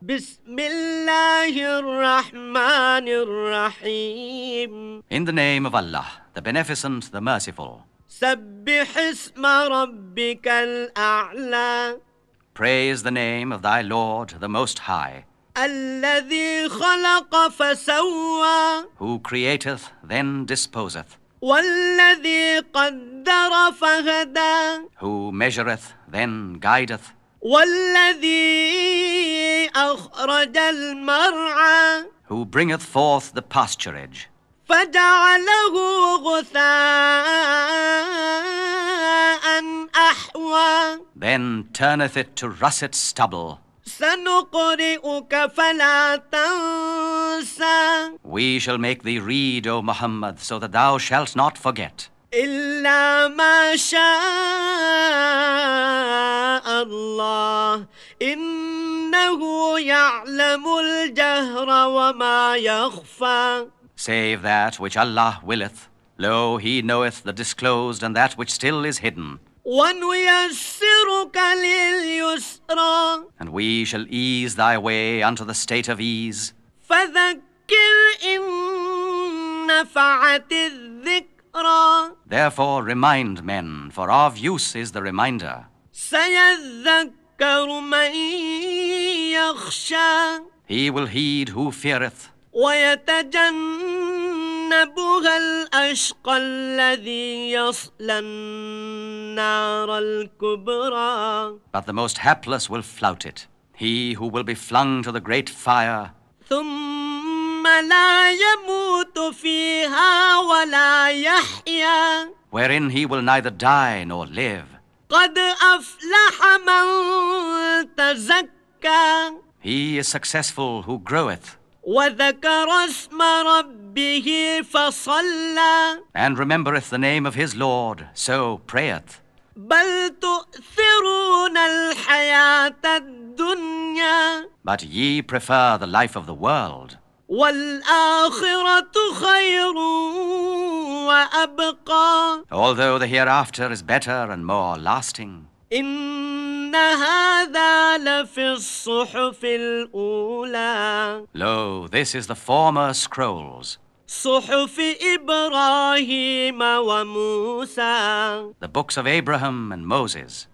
بسم الله الرحمن الرحيم. In the name of Allah, the Beneficent, the Merciful. سبح اسم ربك الأعلى. Praise the name of thy Lord, the Most High, الذي خلق فسوى who createth, then disposeth, والذي قدر فهدى who measureth, then guideth, والذي أخرج المرعى who bringeth forth the pasturage, فجعله غثاء أحوى then turneth it to russet stubble. سنقرئك فلا تنسى We shall make thee read, O Muhammad, so that thou shalt not forget, إلا ما شاء الله إنه يعلم الجهر وما يخفى. save that which Allah willeth. Lo, he knoweth the disclosed and that which still is hidden. ونيسرك لليسرى And we shall ease thy way unto the state of ease. فذكر إن نفعت الذكرى Therefore remind men, for of use is the reminder. سيذكر من يخشى He will heed who feareth, ويتجنبها الأشقى الذي يصلى النار الكبرى but the most hapless will flout it. He who will be flung to the great fire, ثم لا يموت فيها ولا يحيا wherein he will neither die nor live. قد أفلح من تزكى He is successful who groweth, وذكر اسم ربه فصلى and remembereth the name of his Lord, so prayeth. بل تؤثرون الحياة الدنيا But ye prefer the life of the world, والآخرة خير وأبقى although the hereafter is better and more lasting. إن هذا لفي الصحف الأولى Lo, this is the former scrolls, صحف إبراهيم وموسى the books of Abraham and Moses.